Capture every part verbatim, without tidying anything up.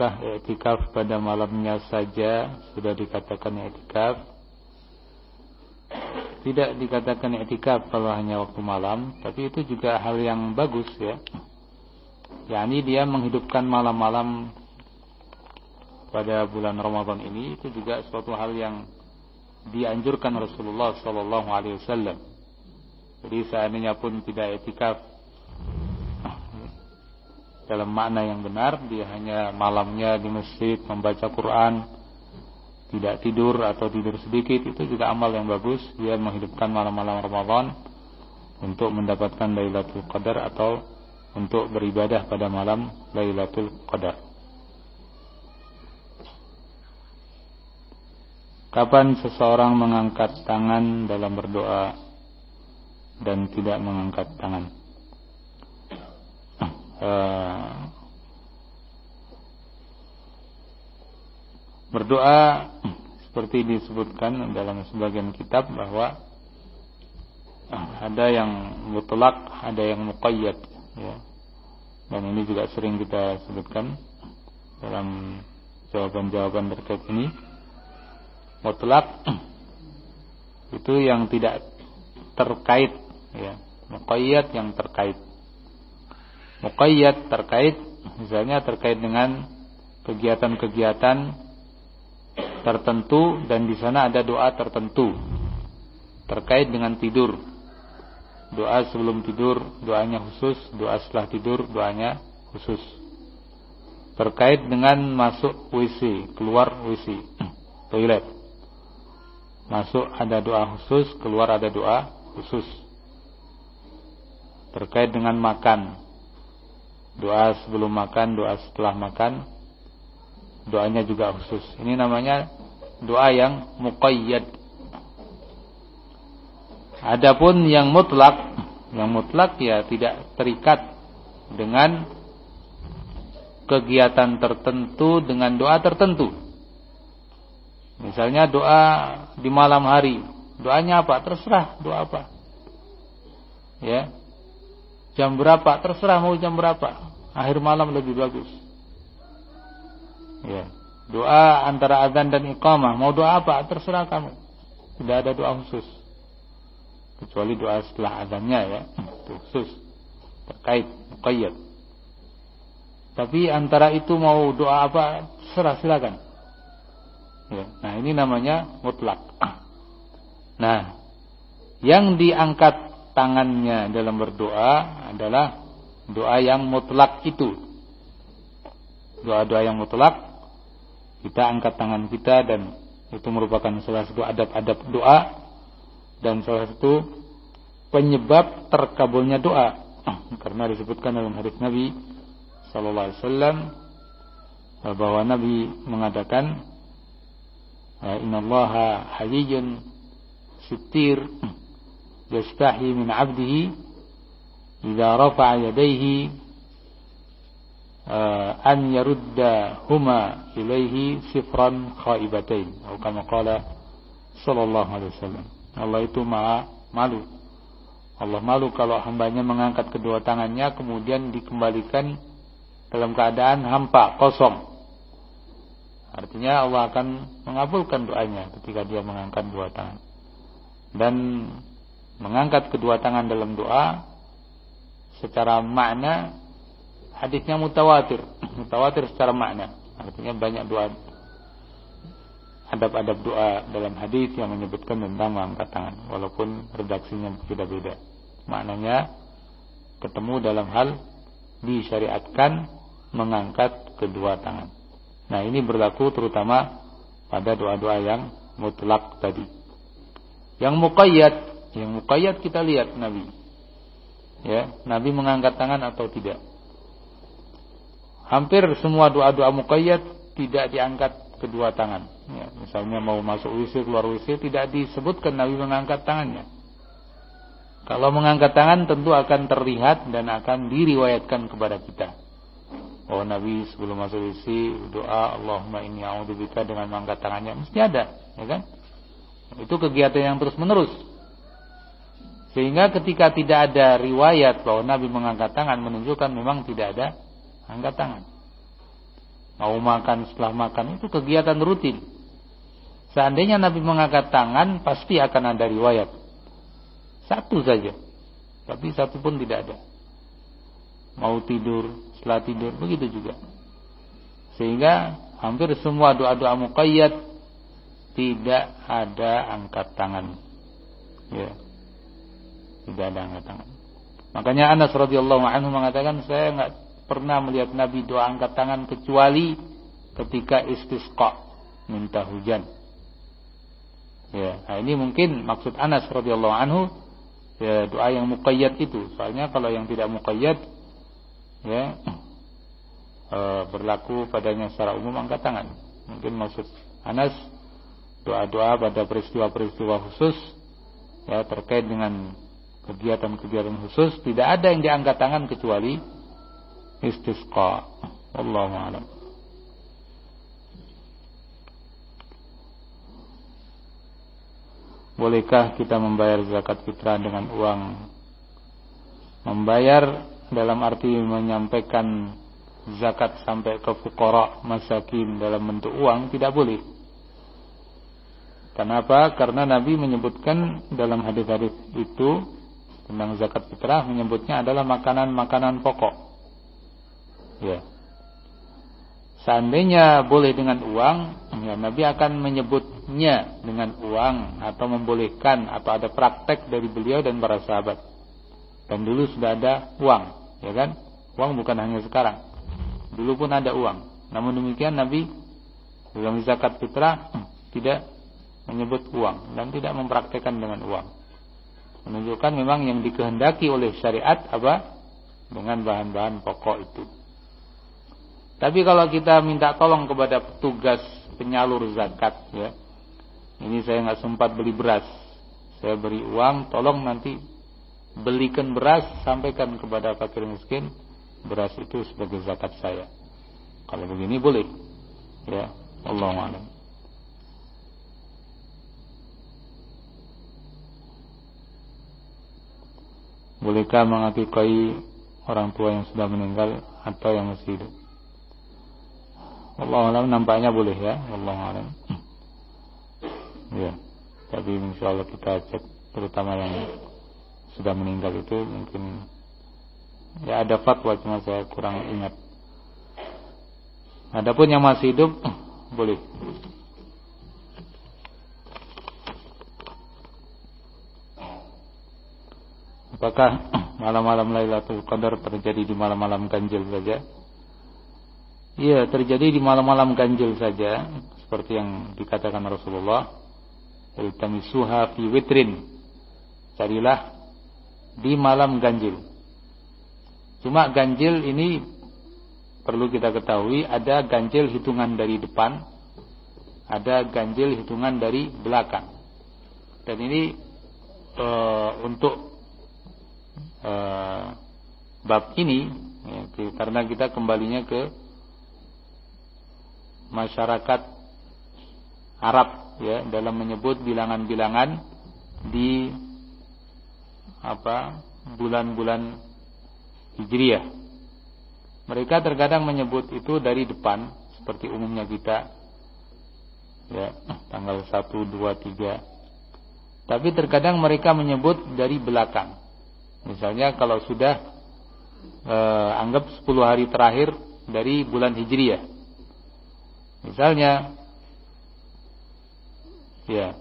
I'tikaf pada malamnya saja sudah dikatakan i'tikaf? Tidak dikatakan i'tikaf kalau hanya waktu malam, tapi itu juga hal yang bagus ya. yakni dia menghidupkan malam-malam pada bulan Ramadan ini, itu juga suatu hal yang dianjurkan Rasulullah sallallahu alaihi wasallam. Jadi seandainya pun tidak i'tikaf dalam makna yang benar, dia hanya malamnya di masjid membaca Quran, tidak tidur atau tidur sedikit, itu juga amal yang bagus. Dia menghidupkan malam-malam Ramadan untuk mendapatkan Lailatul Qadar atau untuk beribadah pada malam Lailatul Qadar. Kapan seseorang mengangkat tangan dalam berdoa dan tidak mengangkat tangan? Uh, berdoa seperti disebutkan dalam sebagian kitab bahwa ada yang mutlak, ada yang muqayyad ya. Dan ini juga sering kita sebutkan dalam jawaban-jawaban terkait ini. Mutlak itu yang tidak terkait ya, muqayyad yang terkait. Muqayyad terkait, misalnya terkait dengan kegiatan-kegiatan tertentu dan di sana ada doa tertentu. Terkait dengan tidur, doa sebelum tidur doanya khusus, doa setelah tidur doanya khusus. Terkait dengan masuk W C, keluar W C, toilet, masuk ada doa khusus, keluar ada doa khusus. Terkait dengan makan, doa sebelum makan, doa setelah makan, doanya juga khusus. Ini namanya doa yang muqayyad. Adapun yang mutlak, yang mutlak ya tidak terikat dengan kegiatan tertentu, dengan doa tertentu. Misalnya doa di malam hari, doanya apa? Terserah doa apa. Ya. Jam berapa? Terserah mau jam berapa. Akhir malam lebih bagus. Ya. Doa antara azan dan iqamah, mau doa apa? Terserah kamu. Tidak ada doa khusus. Kecuali doa setelah azannya ya. Itu khusus. Terkait, muqayyad. Tapi antara itu mau doa apa? Terserah, silakan. Ya. Nah, ini namanya mutlak. Nah, yang diangkat tangannya dalam berdoa adalah doa yang mutlak itu. Doa-doa yang mutlak, kita angkat tangan kita dan itu merupakan salah satu adab-adab doa dan salah satu penyebab terkabulnya doa. Karena disebutkan dalam hadis Nabi sallallahu alaihi wasallam bahwa Nabi mengatakan, "Innallaha hayyun sittir yastahi min 'abdihi idza rafa'a yadayhi an yarudda huma ilaihi sifran khaibatain." Atau kama qala sallallahu alaihi wasallam. Allah itu maha malu. Allah malu kalau hambanya mengangkat kedua tangannya kemudian dikembalikan dalam keadaan hampa, kosong. Artinya Allah akan mengabulkan doanya ketika dia mengangkat dua tangan. Dan mengangkat kedua tangan dalam doa secara makna hadisnya mutawatir, mutawatir secara makna. Artinya banyak doa, adab-adab doa dalam hadis yang menyebutkan tentang mengangkat tangan, walaupun redaksinya berbeda-beda. Maknanya ketemu dalam hal disyariatkan mengangkat kedua tangan. Nah, ini berlaku terutama pada doa-doa yang mutlak tadi. Yang muqayyad, yang muqayyad kita lihat Nabi. Ya, Nabi mengangkat tangan atau tidak. Hampir semua doa-doa muqayyad tidak diangkat kedua tangan. Ya, misalnya mau masuk W C, keluar W C, tidak disebutkan Nabi mengangkat tangannya. Kalau mengangkat tangan tentu akan terlihat dan akan diriwayatkan kepada kita. Oh, Nabi sebelum masuk W C doa Allahumma inni a'udzubika dengan mengangkat tangannya, mesti ada, ya kan? Itu kegiatan yang terus-menerus. Sehingga ketika tidak ada riwayat bahwa Nabi mengangkat tangan, menunjukkan memang tidak ada angkat tangan. mau makan, setelah makan, itu kegiatan rutin. Seandainya Nabi mengangkat tangan, pasti akan ada riwayat. Satu saja, tapi satu pun tidak ada. Mau tidur, setelah tidur, begitu juga. Sehingga hampir semua doa-doa muqayyad tidak ada angkat tangan. Ya. Tidak ada angkat tangan. Makanya Anas radhiyallahu anhu mengatakan, saya enggak pernah melihat Nabi doa angkat tangan kecuali ketika istisqa, minta hujan. Ya, nah ini mungkin maksud Anas radhiyallahu anhu, ya, doa yang muqayyad itu. Soalnya kalau yang tidak muqayyad, ya, e, berlaku padanya secara umum angkat tangan. Mungkin maksud Anas doa-doa pada peristiwa-peristiwa khusus, ya, terkait dengan kegiatan-kegiatan khusus, tidak ada yang diangkat tangan kecuali istisqa. Wallahu a'lam. Bolehkah kita membayar zakat fitrah dengan uang? Membayar dalam arti menyampaikan zakat sampai ke fuqara, masakin dalam bentuk uang tidak boleh. Kenapa? Karena Nabi menyebutkan dalam hadis-hadis itu tentang zakat fitrah, menyebutnya adalah makanan-makanan pokok. Ya. Seandainya boleh dengan uang, ya, Nabi akan menyebutnya dengan uang atau membolehkan, atau ada praktek dari beliau dan para sahabat. Dan dulu sudah ada uang, ya kan? Uang bukan hanya sekarang. Dulu pun ada uang. Namun demikian Nabi dalam zakat fitrah tidak menyebut uang dan tidak mempraktekkan dengan uang. Menunjukkan memang yang dikehendaki oleh syariat apa? Dengan bahan-bahan pokok itu. Tapi kalau kita minta tolong kepada petugas penyalur zakat, ya, ini saya nggak sempat beli beras, saya beri uang, tolong nanti belikan beras, sampaikan kepada fakir miskin, beras itu sebagai zakat saya. Kalau begini boleh, ya, Allahu a'lam. Bolehkah mengakikai orang tua yang sudah meninggal atau yang masih hidup? Wallahu a'lam, nampaknya boleh, ya. Wallahu a'lam. Ya. Tapi insyaallah kita cek terutama yang sudah meninggal itu, mungkin ya ada fatwa, cuma saya kurang ingat. Adapun yang masih hidup boleh. Apakah malam-malam Lailatul Qadar terjadi di malam-malam ganjil saja? Iya, terjadi di malam-malam ganjil saja, seperti yang dikatakan Rasulullah, iltamisuha fi witrin, carilah di malam ganjil. Cuma ganjil ini perlu kita ketahui, ada ganjil hitungan dari depan, ada ganjil hitungan dari belakang. Dan ini e, untuk e, bab ini, ya, karena kita kembalinya ke masyarakat Arab, ya, dalam menyebut bilangan-bilangan di apa bulan-bulan Hijriyah. Mereka terkadang menyebut itu dari depan, seperti umumnya kita, ya, tanggal satu, dua, tiga. Tapi terkadang mereka menyebut dari belakang. Misalnya kalau sudah eh, anggap sepuluh hari terakhir dari bulan Hijriyah. Misalnya, ya,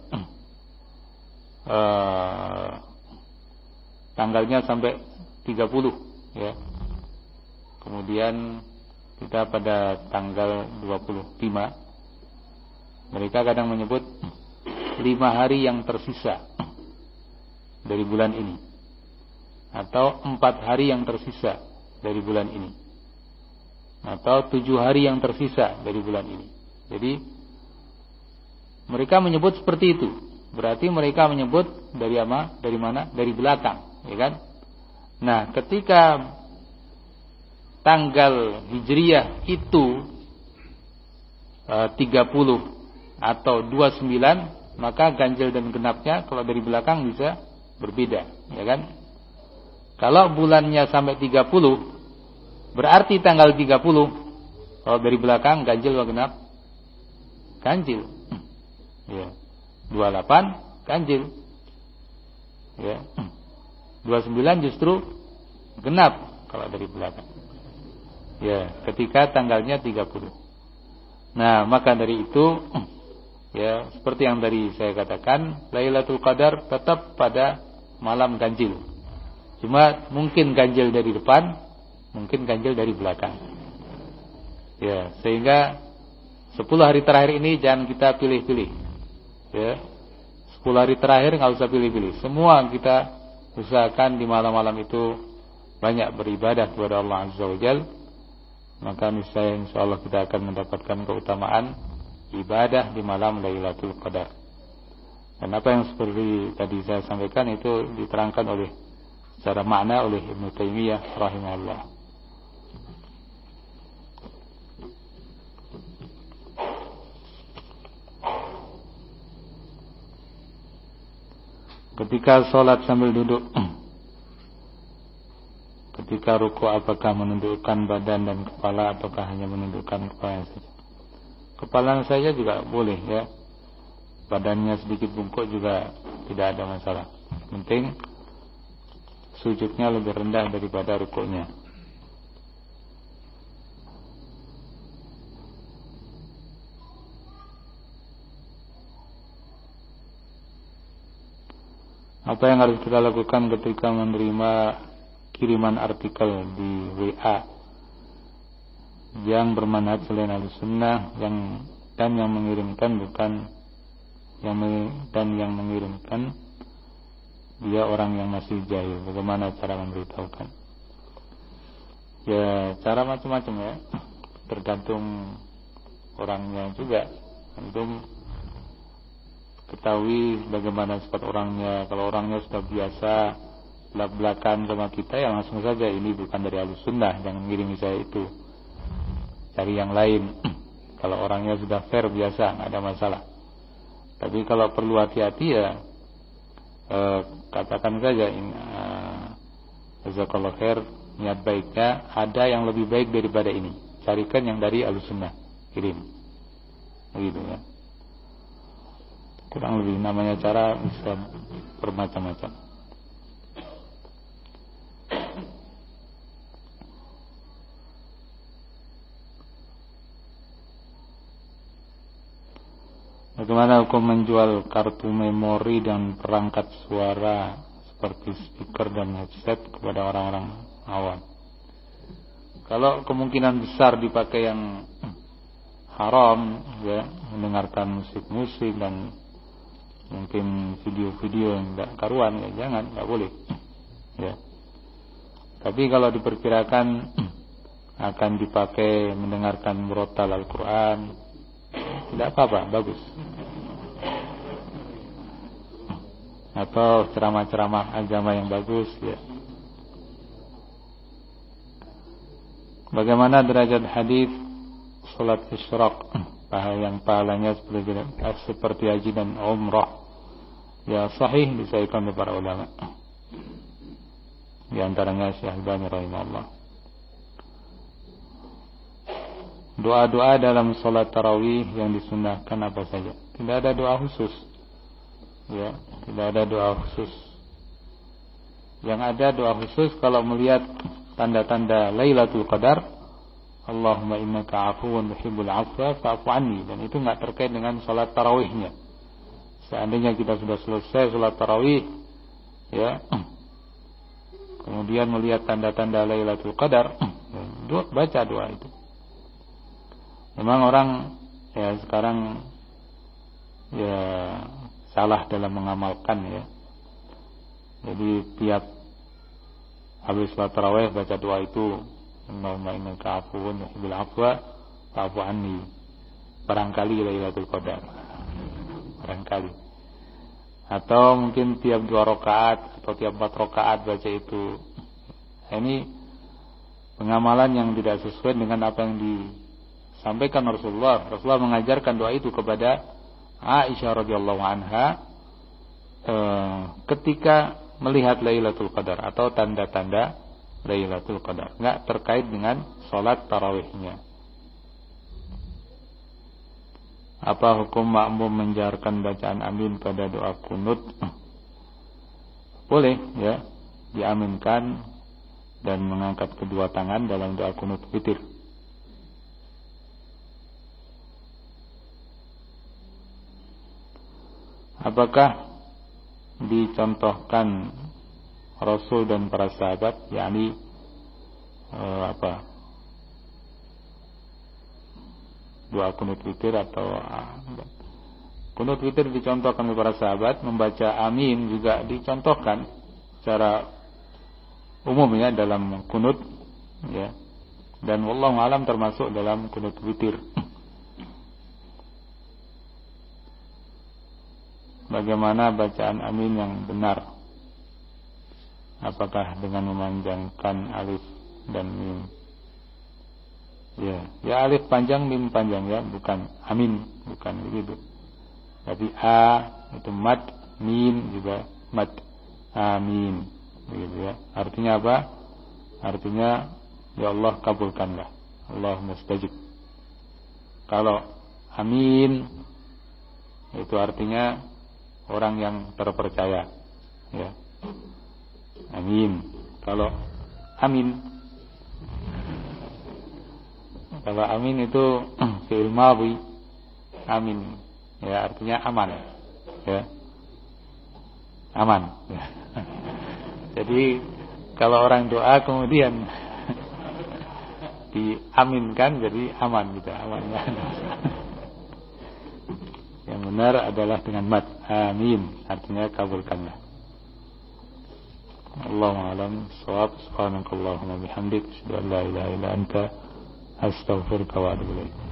uh, tanggalnya sampai tiga puluh, ya. Kemudian kita pada tanggal dua puluh lima, mereka kadang menyebut lima hari yang tersisa dari bulan ini, atau empat hari yang tersisa dari bulan ini, atau tujuh hari yang tersisa dari bulan ini. Jadi mereka menyebut seperti itu. Berarti mereka menyebut dari ama, dari mana? Dari belakang, ya kan? Nah, ketika tanggal Hijriyah itu e, tiga puluh atau dua puluh sembilan, maka ganjil dan genapnya kalau dari belakang bisa berbeda, ya kan? Kalau bulannya sampai tiga puluh, berarti tanggal tiga puluh Kalau dari belakang ganjil atau genap? Ganjil. Ya. dua puluh delapan ganjil. Ya. dua puluh sembilan justru genap kalau dari belakang. Ya, ketika tanggalnya tiga puluh. Nah, maka dari itu ya, seperti yang tadi saya katakan, Lailatul Qadar tetap pada malam ganjil. Cuma mungkin ganjil dari depan, mungkin ganjil dari belakang. Ya, sehingga sepuluh hari terakhir ini jangan kita pilih-pilih. Ya. sepuluh hari terakhir enggak usah pilih-pilih. Semua kita usahakan di malam-malam itu banyak beribadah kepada Allah Azza wa Jalla. Maka niscaya insyaallah kita akan mendapatkan keutamaan ibadah di malam Lailatul Qadar. Dan apa yang seperti tadi saya sampaikan itu diterangkan oleh secara makna oleh Ibnu Taimiyah rahimahullah. Ketika sholat sambil duduk, ketika ruku apakah menundukkan badan dan kepala ataukah hanya menundukkan kepala saja? Kepala saja juga boleh ya. Badannya sedikit bungkuk juga tidak ada masalah. Penting sujudnya lebih rendah daripada rukuknya. Apa yang harus kita lakukan ketika menerima kiriman artikel di W A yang bermanhaj selain Ahlussunnah yang dan yang mengirimkan bukan yang dan yang mengirimkan dia orang yang masih jahil? Bagaimana cara memberitahukan? Ya, cara macam-macam ya, tergantung orangnya juga. Antum ketahui bagaimana sifat orangnya. Kalau orangnya sudah biasa belak-belakan sama kita, ya langsung saja ini bukan dari Ahlussunnah, jangan ngirimi saya itu, cari yang lain. Kalau orangnya sudah fair biasa, nggak ada masalah. Tapi kalau perlu hati-hati ya eh, katakan saja ini eh, jazakallahu khair, niat baiknya ada yang lebih baik daripada ini, carikan yang dari Ahlussunnah, kirim begitu ya. Kurang lebih namanya cara bisa bermacam-macam. Bagaimana hukum menjual kartu memori dan perangkat suara seperti speaker dan headset kepada orang-orang awam? Kalau kemungkinan besar dipakai yang haram ya, mendengarkan musik-musik dan mungkin video-video yang tidak karuan, ya jangan, tidak boleh ya. Tapi kalau diperkirakan akan dipakai mendengarkan murotal Al-Quran, tidak apa-apa, bagus. Atau ceramah-ceramah agama yang bagus ya. Bagaimana derajat hadis salat isyraq, pahala yang pahalanya seperti, seperti haji dan umrah? Ya sahih, disahihkan oleh para ulama. Di antaranya Syekh Albani rahimahullah. Doa-doa dalam salat tarawih yang disunnahkan apa saja? Tidak ada doa khusus. Ya, tidak ada doa khusus. Yang ada doa khusus kalau melihat tanda-tanda Lailatul Qadar, Allahumma innaka afuwun tuhibbul afwa fa'fu anni, dan itu enggak terkait dengan salat tarawihnya. Seandainya kita sudah selesai salat tarawih ya, kemudian melihat tanda-tanda Lailatul Qadar, ya, baca doa itu. Memang orang ya sekarang ya salah dalam mengamalkan ya. Jadi tiap habis salat tarawih baca doa itu, Allahumma innaka afuwun tuhibbul afwa fa'fu anni. Barangkali Lailatul Qadar. Barangkali. Atau mungkin tiap dua rakaat atau tiap empat rakaat baca itu. Ini pengamalan yang tidak sesuai dengan apa yang disampaikan Rasulullah. Rasulullah mengajarkan doa itu kepada Aisyah radhiyallahu anha eh, ketika melihat Lailatul Qadar atau tanda-tanda Lailatul Qadar, enggak terkait dengan salat tarawihnya. Apa hukum makmum menjaharkan bacaan amin pada doa kunut? Boleh ya, diaminkan dan mengangkat kedua tangan dalam doa kunut witir. Apakah dicontohkan Rasul dan para sahabat, yakni eh, apa? Doa kunut witir atau ah, kunut witir dicontohkan oleh para sahabat, membaca amin juga dicontohkan secara umum ya dalam kunut ya. Dan wallahu alam termasuk dalam kunut witir. Bagaimana bacaan amin yang benar? Apakah dengan memanjangkan alif dan mim? Ya, ya alif panjang, mim panjang ya, bukan amin, bukan begitu. Tapi a itu mad, mim juga mad, amin, begitu ya. Artinya apa? Artinya ya Allah kabulkanlah, Allah mustajib. Kalau amin itu artinya orang yang terpercaya, ya. Amin. Kalau amin, kalau amin itu fi'il madhi, amin ya artinya aman ya, aman ya. Jadi kalau orang doa kemudian diaminkan jadi aman gitu, aman ya. Yang benar adalah dengan mad, amin, artinya kabulkanlah. Allahu a'lam shawab. Subhanakallahumma bihamdik, asyhadu an la ilaha illa anta, astaghfiruka wa atubu ilaik.